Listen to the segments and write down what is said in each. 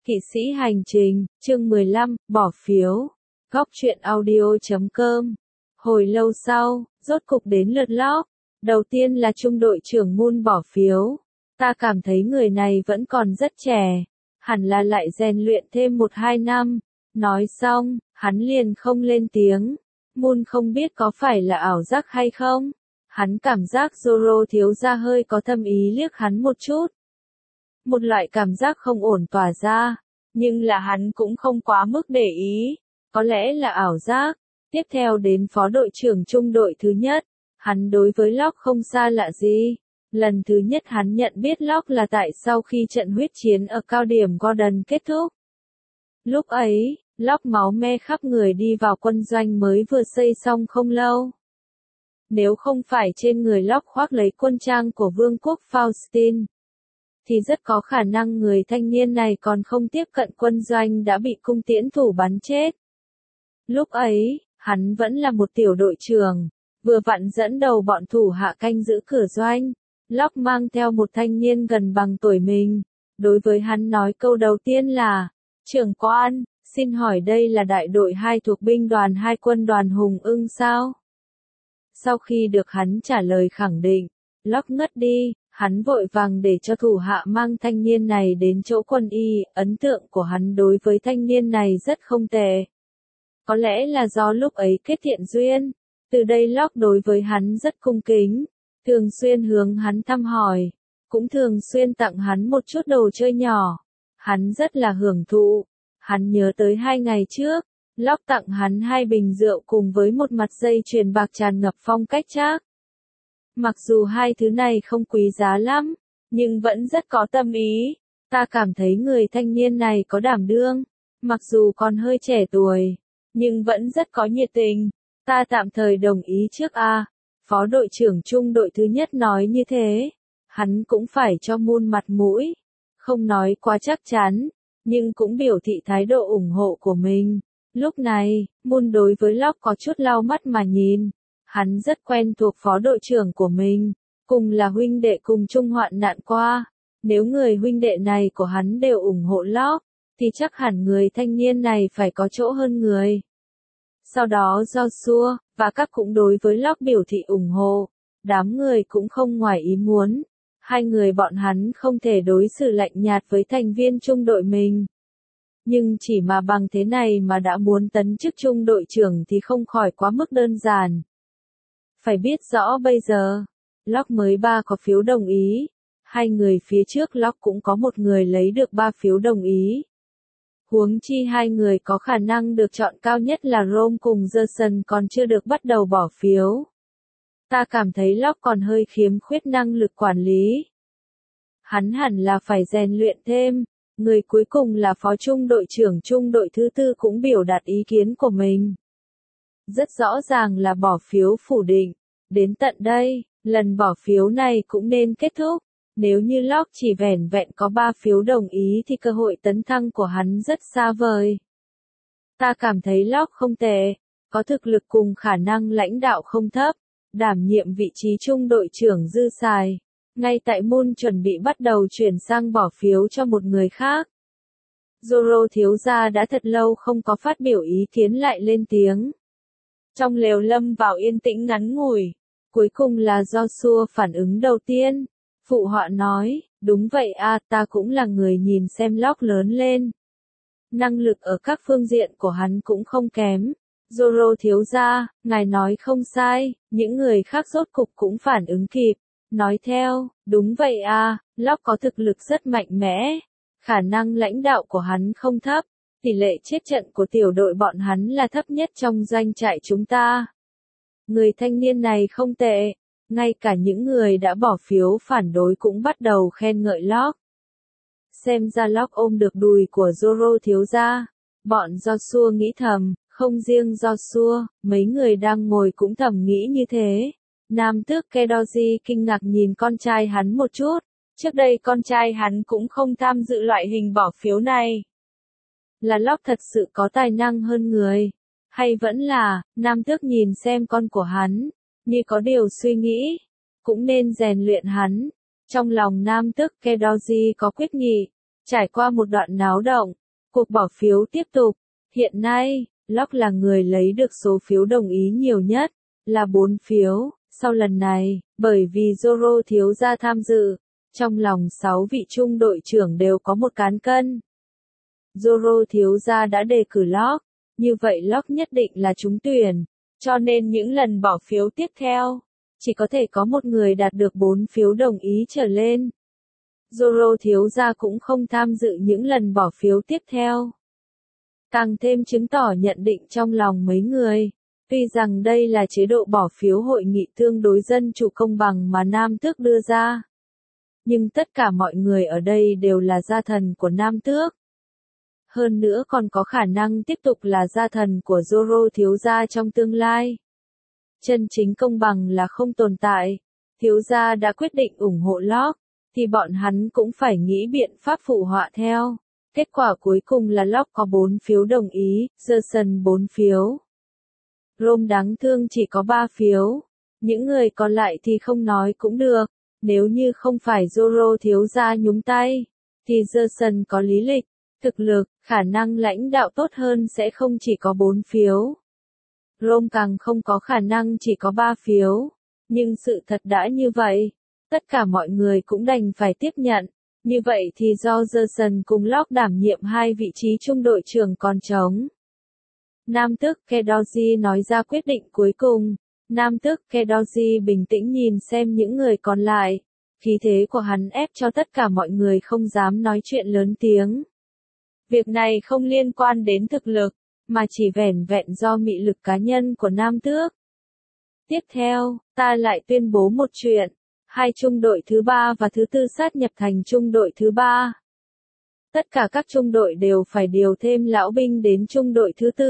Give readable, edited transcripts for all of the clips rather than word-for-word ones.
Kỵ sĩ hành trình, chương 15, bỏ phiếu. Góc truyện audio.com. Hồi lâu sau, rốt cục đến lượt Locke. Đầu tiên là trung đội trưởng Moon bỏ phiếu. Ta cảm thấy người này vẫn còn rất trẻ. Hẳn là lại rèn luyện thêm 1-2 năm. Nói xong, hắn liền không lên tiếng. Moon không biết có phải là ảo giác hay không. Hắn cảm giác Zoro thiếu gia hơi có thâm ý liếc hắn một chút. Một loại cảm giác không ổn tỏa ra, nhưng là hắn cũng không quá mức để ý, có lẽ là ảo giác. Tiếp theo đến phó đội trưởng trung đội thứ nhất, hắn đối với Locke không xa lạ gì. Lần thứ nhất hắn nhận biết Locke là tại sau khi trận huyết chiến ở cao điểm Gordon kết thúc. Lúc ấy, Locke máu me khắp người đi vào quân doanh mới vừa xây xong không lâu. Nếu không phải trên người Locke khoác lấy quân trang của vương quốc Faustin, thì rất có khả năng người thanh niên này còn không tiếp cận quân doanh đã bị cung tiễn thủ bắn chết. Lúc ấy, hắn vẫn là một tiểu đội trưởng, vừa vặn dẫn đầu bọn thủ hạ canh giữ cửa doanh. Locke mang theo một thanh niên gần bằng tuổi mình. Đối với hắn nói câu đầu tiên là, trưởng quan, xin hỏi đây là đại đội 2 thuộc binh đoàn 2 quân đoàn Hùng Ưng sao? Sau khi được hắn trả lời khẳng định, Locke ngất đi. Hắn vội vàng để cho thủ hạ mang thanh niên này đến chỗ quân y, ấn tượng của hắn đối với thanh niên này rất không tệ. Có lẽ là do lúc ấy kết thiện duyên, từ đây Locke đối với hắn rất cung kính, thường xuyên hướng hắn thăm hỏi, cũng thường xuyên tặng hắn một chút đồ chơi nhỏ. Hắn rất là hưởng thụ, hắn nhớ tới 2 ngày trước, Locke tặng hắn 2 bình rượu cùng với một mặt dây chuyền bạc tràn ngập phong cách trác. Mặc dù 2 thứ này không quý giá lắm, nhưng vẫn rất có tâm ý. Ta cảm thấy người thanh niên này có đảm đương, mặc dù còn hơi trẻ tuổi, nhưng vẫn rất có nhiệt tình. Ta tạm thời đồng ý trước a. Phó đội trưởng trung đội thứ nhất nói như thế. Hắn cũng phải cho Moon mặt mũi. Không nói quá chắc chắn, nhưng cũng biểu thị thái độ ủng hộ của mình. Lúc này, Moon đối với Locke có chút lau mắt mà nhìn. Hắn rất quen thuộc phó đội trưởng của mình, cùng là huynh đệ cùng chung hoạn nạn qua. Nếu người huynh đệ này của hắn đều ủng hộ Locke, thì chắc hẳn người thanh niên này phải có chỗ hơn người. Sau đó Joshua và các cũng đối với Locke biểu thị ủng hộ. Đám người cũng không ngoài ý muốn. 2 người bọn hắn không thể đối xử lạnh nhạt với thành viên trung đội mình. Nhưng chỉ mà bằng thế này mà đã muốn tấn chức trung đội trưởng thì không khỏi quá mức đơn giản. Phải biết rõ bây giờ, Locke mới 3 có phiếu đồng ý. 2 người phía trước Locke cũng có một người lấy được 3 phiếu đồng ý. Huống chi 2 người có khả năng được chọn cao nhất là Rome cùng Gerson còn chưa được bắt đầu bỏ phiếu. Ta cảm thấy Locke còn hơi khiếm khuyết năng lực quản lý. Hắn hẳn là phải rèn luyện thêm. Người cuối cùng là phó trung đội trưởng trung đội thứ 4 cũng biểu đạt ý kiến của mình. Rất rõ ràng là bỏ phiếu phủ định. Đến tận đây, lần bỏ phiếu này cũng nên kết thúc. Nếu như Locke chỉ vẻn vẹn có 3 phiếu đồng ý thì cơ hội tấn thăng của hắn rất xa vời. Ta cảm thấy Locke không tệ, có thực lực cùng khả năng lãnh đạo không thấp, đảm nhiệm vị trí trung đội trưởng dư xài. Ngay tại Moon chuẩn bị bắt đầu chuyển sang bỏ phiếu cho một người khác. Zoro thiếu gia đã thật lâu không có phát biểu ý kiến lại lên tiếng. Trong lều lâm vào yên tĩnh ngắn ngủi, cuối cùng là Joshua phản ứng đầu tiên. Phụ họa nói, đúng vậy a, ta cũng là người nhìn xem Locke lớn lên. Năng lực ở các phương diện của hắn cũng không kém. Zoro thiếu gia, ngài nói không sai, những người khác rốt cục cũng phản ứng kịp. Nói theo, đúng vậy a, Locke có thực lực rất mạnh mẽ. Khả năng lãnh đạo của hắn không thấp. Tỷ lệ chết trận của tiểu đội bọn hắn là thấp nhất trong doanh trại chúng ta. Người thanh niên này không tệ. Ngay cả những người đã bỏ phiếu phản đối cũng bắt đầu khen ngợi Locke. Xem ra Locke ôm được đùi của Zoro thiếu gia. Bọn Joshua nghĩ thầm, không riêng Joshua, mấy người đang ngồi cũng thầm nghĩ như thế. Nam tước Kedoji kinh ngạc nhìn con trai hắn một chút. Trước đây con trai hắn cũng không tham dự loại hình bỏ phiếu này. Là Locke thật sự có tài năng hơn người. Hay vẫn là, Nam tước nhìn xem con của hắn, như có điều suy nghĩ, cũng nên rèn luyện hắn. Trong lòng Nam tước Kedoji có quyết nghị, Trải qua một đoạn náo động, cuộc bỏ phiếu tiếp tục. Hiện nay, Locke là người lấy được số phiếu đồng ý nhiều nhất, là 4 phiếu. Sau lần này, bởi vì Zoro thiếu gia tham dự, trong lòng 6 vị trung đội trưởng đều có một cán cân. Zoro thiếu gia đã đề cử Locke, như vậy Locke nhất định là trúng tuyển, cho nên những lần bỏ phiếu tiếp theo, chỉ có thể có một người đạt được 4 phiếu đồng ý trở lên. Zoro thiếu gia cũng không tham dự những lần bỏ phiếu tiếp theo. Càng thêm chứng tỏ nhận định trong lòng mấy người. Tuy rằng đây là chế độ bỏ phiếu hội nghị tương đối dân chủ công bằng mà Nam Tước đưa ra. Nhưng tất cả mọi người ở đây đều là gia thần của Nam Tước. Hơn nữa còn có khả năng tiếp tục là gia thần của Zoro thiếu gia trong tương lai. Chân chính công bằng là không tồn tại. Thiếu gia đã quyết định ủng hộ Locke, thì bọn hắn cũng phải nghĩ biện pháp phụ họa theo. Kết quả cuối cùng là Locke có 4 phiếu đồng ý, Jason 4 phiếu. Rome đáng thương chỉ có 3 phiếu. Những người còn lại thì không nói cũng được. Nếu như không phải Zoro thiếu gia nhúng tay, thì Jason có lý lịch, thực lực, khả năng lãnh đạo tốt hơn sẽ không chỉ có 4 phiếu. Rome càng không có khả năng chỉ có 3 phiếu. Nhưng sự thật đã như vậy. Tất cả mọi người cũng đành phải tiếp nhận. Như vậy thì do Jason cùng Locke đảm nhiệm 2 vị trí trung đội trưởng còn trống. Nam tước Kedoji nói ra quyết định cuối cùng. Nam tước Kedoji bình tĩnh nhìn xem những người còn lại. Khí thế của hắn ép cho tất cả mọi người không dám nói chuyện lớn tiếng. Việc này không liên quan đến thực lực, mà chỉ vẻn vẹn do mị lực cá nhân của Nam tước. Tiếp theo, ta lại tuyên bố một chuyện. 2 trung đội thứ 3 và thứ 4 sát nhập thành trung đội thứ 3. Tất cả các trung đội đều phải điều thêm lão binh đến trung đội thứ 4.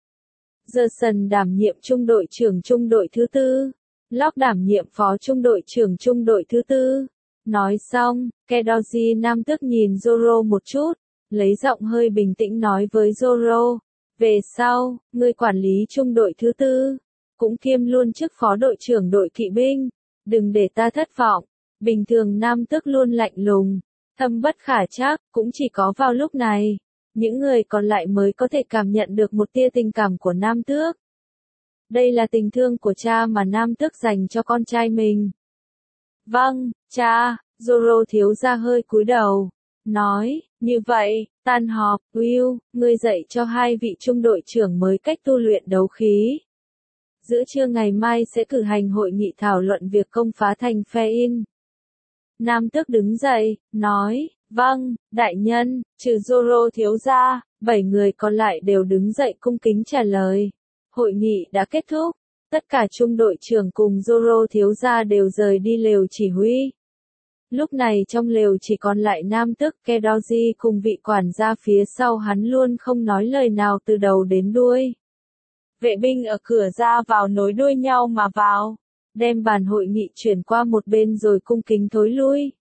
Jason đảm nhiệm trung đội trưởng trung đội thứ 4. Locke đảm nhiệm phó trung đội trưởng trung đội thứ 4. Nói xong, Kedoji Nam tước nhìn Zoro một chút, lấy giọng hơi bình tĩnh nói với Zoro. Về sau, ngươi quản lý trung đội thứ 4, cũng kiêm luôn chức phó đội trưởng đội kỵ binh. Đừng để ta thất vọng. Bình thường Nam tước luôn lạnh lùng, thâm bất khả trắc, cũng chỉ có vào lúc này, những người còn lại mới có thể cảm nhận được một tia tình cảm của Nam tước. Đây là tình thương của cha mà Nam tước dành cho con trai mình. Vâng, cha, Zoro thiếu gia hơi cúi đầu, nói, như vậy, tan họp, Will, ngươi dạy cho 2 vị trung đội trưởng mới cách tu luyện đấu khí. Giữa trưa ngày mai sẽ cử hành hội nghị thảo luận việc công phá thành Fein. Nam tước đứng dậy, nói, vâng, đại nhân, trừ Zoro thiếu gia, 7 người còn lại đều đứng dậy cung kính trả lời. Hội nghị đã kết thúc, tất cả trung đội trưởng cùng Zoro thiếu gia đều rời đi lều chỉ huy. Lúc này trong lều chỉ còn lại Nam tước Kedoji cùng vị quản gia phía sau hắn luôn không nói lời nào từ đầu đến đuôi. Vệ binh ở cửa ra vào nối đuôi nhau mà vào, đem bàn hội nghị chuyển qua một bên rồi cung kính thối lui.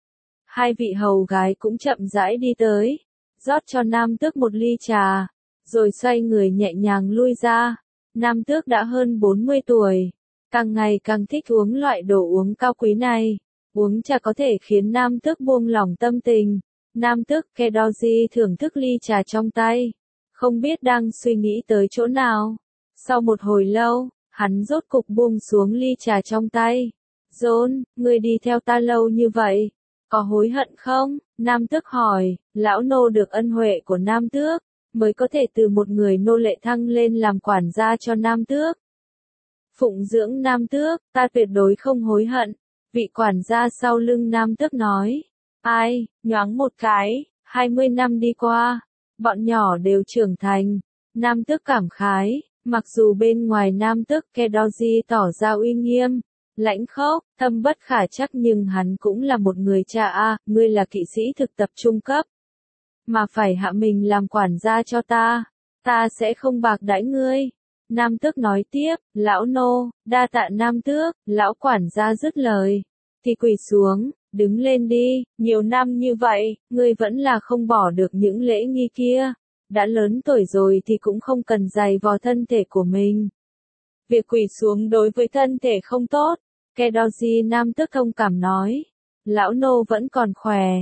2 vị hầu gái cũng chậm rãi đi tới, rót cho Nam tước một ly trà, rồi xoay người nhẹ nhàng lui ra. Nam tước đã hơn 40 tuổi, càng ngày càng thích uống loại đồ uống cao quý này. Uống trà có thể khiến Nam tước buông lỏng tâm tình. Nam tước Kedoji thưởng thức ly trà trong tay, không biết đang suy nghĩ tới chỗ nào. Sau một hồi lâu, hắn rốt cục buông xuống ly trà trong tay. John, ngươi đi theo ta lâu như vậy, có hối hận không? Nam tước hỏi. Lão nô được ân huệ của Nam tước, mới có thể từ một người nô lệ thăng lên làm quản gia cho Nam tước. Phụng dưỡng Nam tước, ta tuyệt đối không hối hận. Vị quản gia sau lưng Nam tước nói. Ai, nhoáng một cái, 20 năm đi qua, bọn nhỏ đều trưởng thành. Nam tước cảm khái. Mặc dù bên ngoài Nam tước Kedoji tỏ ra uy nghiêm, lãnh khốc, thâm bất khả trắc nhưng hắn cũng là một người cha a, ngươi là kỵ sĩ thực tập trung cấp. Mà phải hạ mình làm quản gia cho ta sẽ không bạc đãi ngươi. Nam tước nói tiếp, lão nô, đa tạ Nam tước, lão quản gia dứt lời. Thì quỳ xuống, đứng lên đi, nhiều năm như vậy, ngươi vẫn là không bỏ được những lễ nghi kia. Đã lớn tuổi rồi thì cũng không cần giày vò thân thể của mình. Việc quỳ xuống đối với thân thể không tốt. Kedoji Nam tước thông cảm nói. Lão nô vẫn còn khỏe.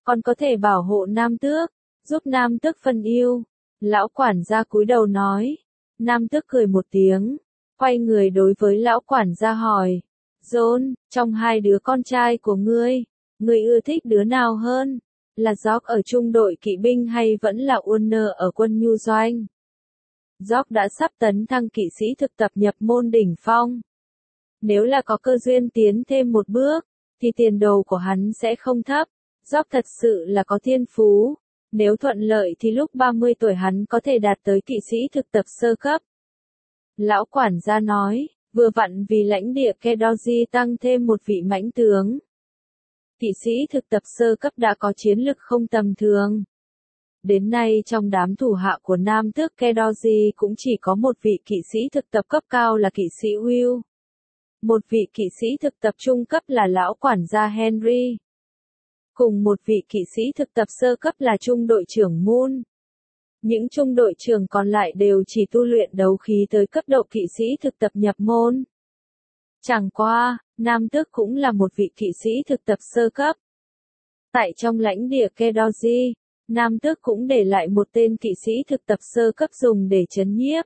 Còn có thể bảo hộ nam tước, giúp nam tước phân ưu. Lão quản gia cúi đầu nói. Nam tước cười một tiếng, quay người đối với lão quản gia hỏi. John, trong hai đứa con trai của ngươi ưa thích đứa nào hơn? Là George ở trung đội kỵ binh hay vẫn là Warner ở quân nhu doanh? George đã sắp tấn thăng kỵ sĩ thực tập nhập môn đỉnh phong. Nếu là có cơ duyên tiến thêm một bước, thì tiền đồ của hắn sẽ không thấp. George thật sự là có thiên phú. Nếu thuận lợi thì lúc 30 tuổi hắn có thể đạt tới kỵ sĩ thực tập sơ cấp. Lão quản gia nói, vừa vặn vì lãnh địa Kedoji tăng thêm một vị mãnh tướng. Kỵ sĩ thực tập sơ cấp đã có chiến lực không tầm thường. Đến nay trong đám thủ hạ của nam tước Kedoji cũng chỉ có một vị kỵ sĩ thực tập cấp cao là kỵ sĩ Will. Một vị kỵ sĩ thực tập trung cấp là lão quản gia Henry. Cùng một vị kỵ sĩ thực tập sơ cấp là trung đội trưởng Moon. Những trung đội trưởng còn lại đều chỉ tu luyện đấu khí tới cấp độ kỵ sĩ thực tập nhập môn. Chẳng qua, nam tước cũng là một vị kỵ sĩ thực tập sơ cấp. Tại trong lãnh địa Kedoji, nam tước cũng để lại một tên kỵ sĩ thực tập sơ cấp dùng để trấn nhiếp.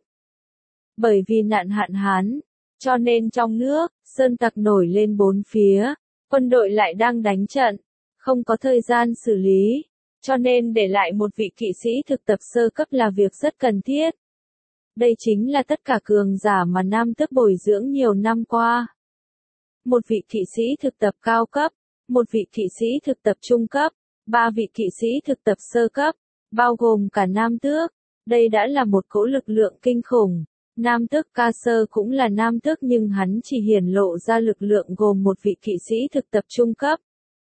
Bởi vì nạn hạn hán, cho nên trong nước, sơn tặc nổi lên bốn phía, quân đội lại đang đánh trận, không có thời gian xử lý, cho nên để lại một vị kỵ sĩ thực tập sơ cấp là việc rất cần thiết. Đây chính là tất cả cường giả mà nam tước bồi dưỡng nhiều năm qua. Một vị kỵ sĩ thực tập cao cấp, một vị kỵ sĩ thực tập trung cấp, 3 vị kỵ sĩ thực tập sơ cấp, bao gồm cả nam tước. Đây đã là một cỗ lực lượng kinh khủng. Nam tước Caesar cũng là nam tước nhưng hắn chỉ hiển lộ ra lực lượng gồm một vị kỵ sĩ thực tập trung cấp,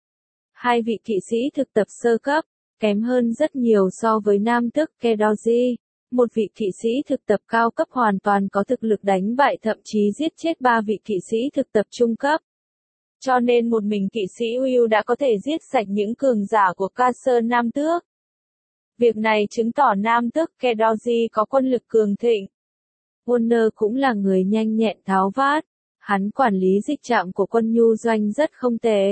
2 vị kỵ sĩ thực tập sơ cấp, kém hơn rất nhiều so với nam tước Kedoji. Một vị kỵ sĩ thực tập cao cấp hoàn toàn có thực lực đánh bại thậm chí giết chết 3 vị kỵ sĩ thực tập trung cấp. Cho nên một mình kỵ sĩ Will đã có thể giết sạch những cường giả của Caesar nam tước. Việc này chứng tỏ nam tước Kedoji có quân lực cường thịnh. Warner cũng là người nhanh nhẹn tháo vát. Hắn quản lý dịch trạm của quân nhu doanh rất không tệ.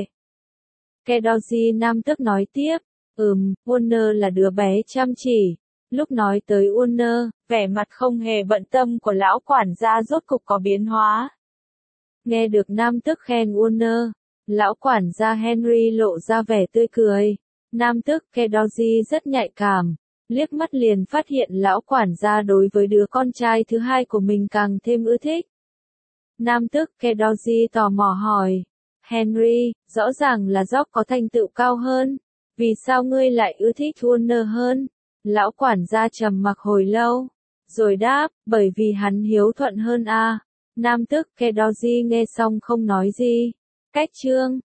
Kedoji nam tước nói tiếp, Warner là đứa bé chăm chỉ. Lúc nói tới Warner, vẻ mặt không hề bận tâm của lão quản gia rốt cục có biến hóa. Nghe được nam tước khen Warner, lão quản gia Henry lộ ra vẻ tươi cười. Nam tước Kedoji rất nhạy cảm, liếc mắt liền phát hiện lão quản gia đối với đứa con trai thứ hai của mình càng thêm ưa thích. Nam tước Kedoji tò mò hỏi, Henry, rõ ràng là George có thành tựu cao hơn, vì sao ngươi lại ưa thích Warner hơn? Lão quản gia trầm mặc hồi lâu, rồi đáp, bởi vì hắn hiếu thuận hơn a. Nam tước Kedoji nghe xong không nói gì. Cách chương